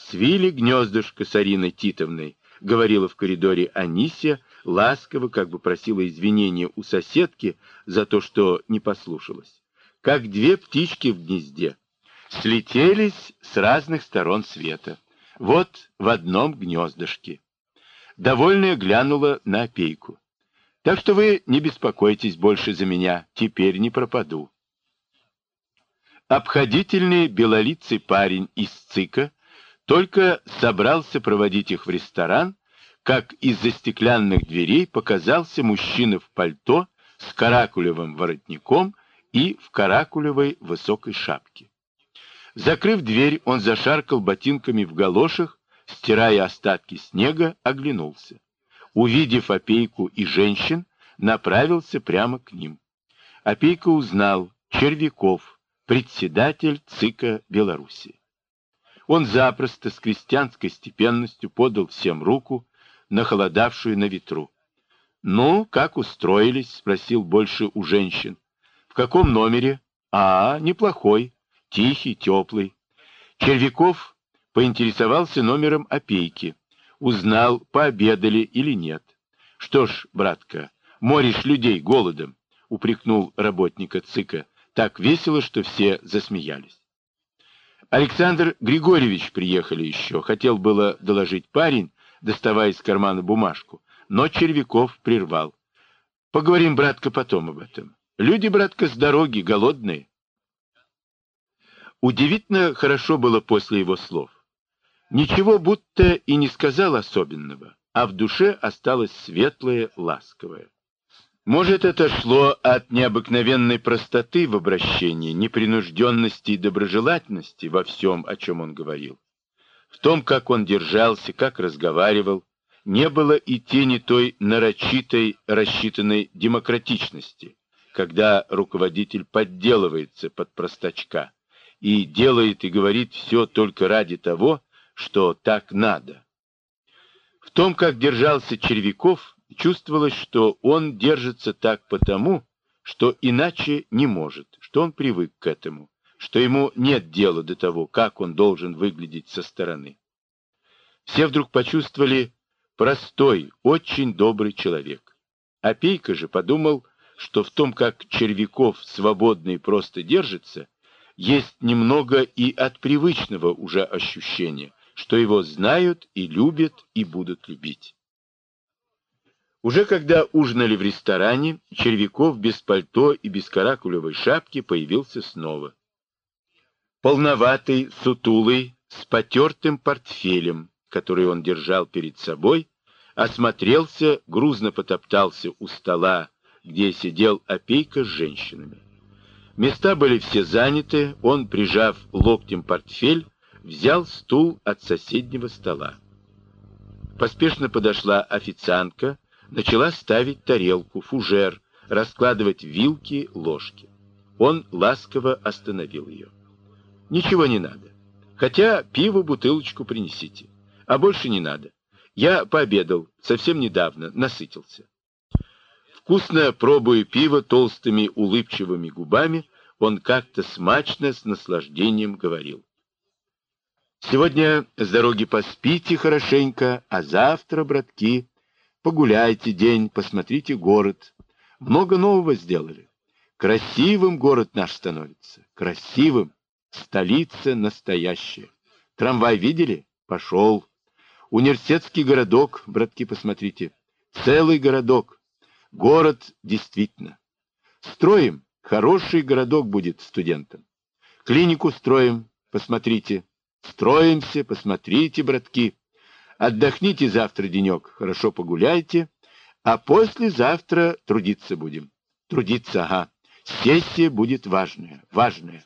«Свили гнездышко с Ариной Титовной», — говорила в коридоре Анисия, ласково, как бы просила извинения у соседки за то, что не послушалась. Как две птички в гнезде. Слетелись с разных сторон света. Вот в одном гнездышке. Довольная глянула на Опейку. «Так что вы не беспокойтесь больше за меня, теперь не пропаду». Обходительный белолицый парень из ЦИКа только собрался проводить их в ресторан, как из-за стеклянных дверей показался мужчина в пальто с каракулевым воротником и в каракулевой высокой шапке. Закрыв дверь, он зашаркал ботинками в галошах, стирая остатки снега, оглянулся. Увидев Опейку и женщин, направился прямо к ним. Опейка узнал: Червяков, председатель ЦИКа Белоруссии. Он запросто, с крестьянской степенностью, подал всем руку, нахолодавшую на ветру. «Ну, как устроились?» — спросил больше у женщин. «В каком номере?» Неплохой, тихий, теплый». Червяков поинтересовался номером Опейки. Узнал, пообедали или нет. «Что ж, братка, моришь людей голодом», — упрекнул работника ЦИКа. Так весело, что все засмеялись. Александр Григорьевич приехали еще. Хотел было доложить парень, доставая из кармана бумажку, но Червяков прервал. «Поговорим, братка, потом об этом. Люди, братка, с дороги, голодные». Удивительно хорошо было после его слов. Ничего будто и не сказал особенного, а в душе осталось светлое, ласковое. Может, это шло от необыкновенной простоты в обращении, непринужденности и доброжелательности во всем, о чем он говорил. В том, как он держался, как разговаривал, не было и тени той нарочитой, рассчитанной демократичности, когда руководитель подделывается под простачка и делает и говорит все только ради того, что так надо. В том, как держался Червяков, чувствовалось, что он держится так потому, что иначе не может, что он привык к этому, что ему нет дела до того, как он должен выглядеть со стороны. Все вдруг почувствовали: простой, очень добрый человек. Опейка же подумал, что в том, как Червяков свободно и просто держится, есть немного и от привычного уже ощущения, что его знают и любят и будут любить. Уже когда ужинали в ресторане, Червяков без пальто и без каракулевой шапки появился снова. Полноватый, сутулый, с потертым портфелем, который он держал перед собой, осмотрелся, грузно потоптался у стола, где сидел Опейка с женщинами. Места были все заняты, он, прижав локтем портфель, взял стул от соседнего стола. Поспешно подошла официантка, начала ставить тарелку, фужер, раскладывать вилки, ложки. Он ласково остановил ее. «Ничего не надо. Хотя пиво бутылочку принесите. А больше не надо. Я пообедал совсем недавно, насытился». Вкусно пробуя пиво толстыми улыбчивыми губами, он как-то смачно, с наслаждением говорил: «Сегодня с дороги поспите хорошенько, а завтра, братки, погуляйте день, посмотрите город. Много нового сделали. Красивым город наш становится. Красивым. Столица настоящая. Трамвай видели? Пошел. Университетский городок, братки, посмотрите. Целый городок. Город действительно. Строим. Хороший городок будет студентам. Клинику строим. Посмотрите. Строимся. Посмотрите, братки. Отдохните завтра денек, хорошо погуляйте, а послезавтра трудиться будем. Трудиться, ага. Сессия будет важная, важная».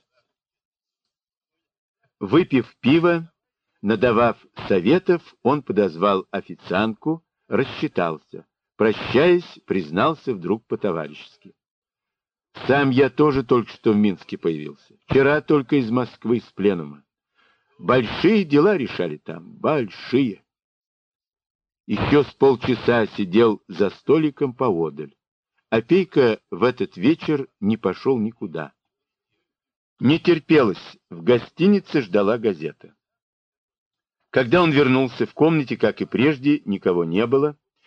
Выпив пиво, надавав советов, он подозвал официантку, рассчитался. Прощаясь, признался вдруг по-товарищески: «Сам я тоже только что в Минске появился. Вчера только из Москвы с пленума. Большие дела решали там, большие». Еще с полчаса сидел за столиком поодаль. Опейка в этот вечер не пошел никуда. Не терпелось, в гостинице ждала газета. Когда он вернулся в комнате, как и прежде, никого не было.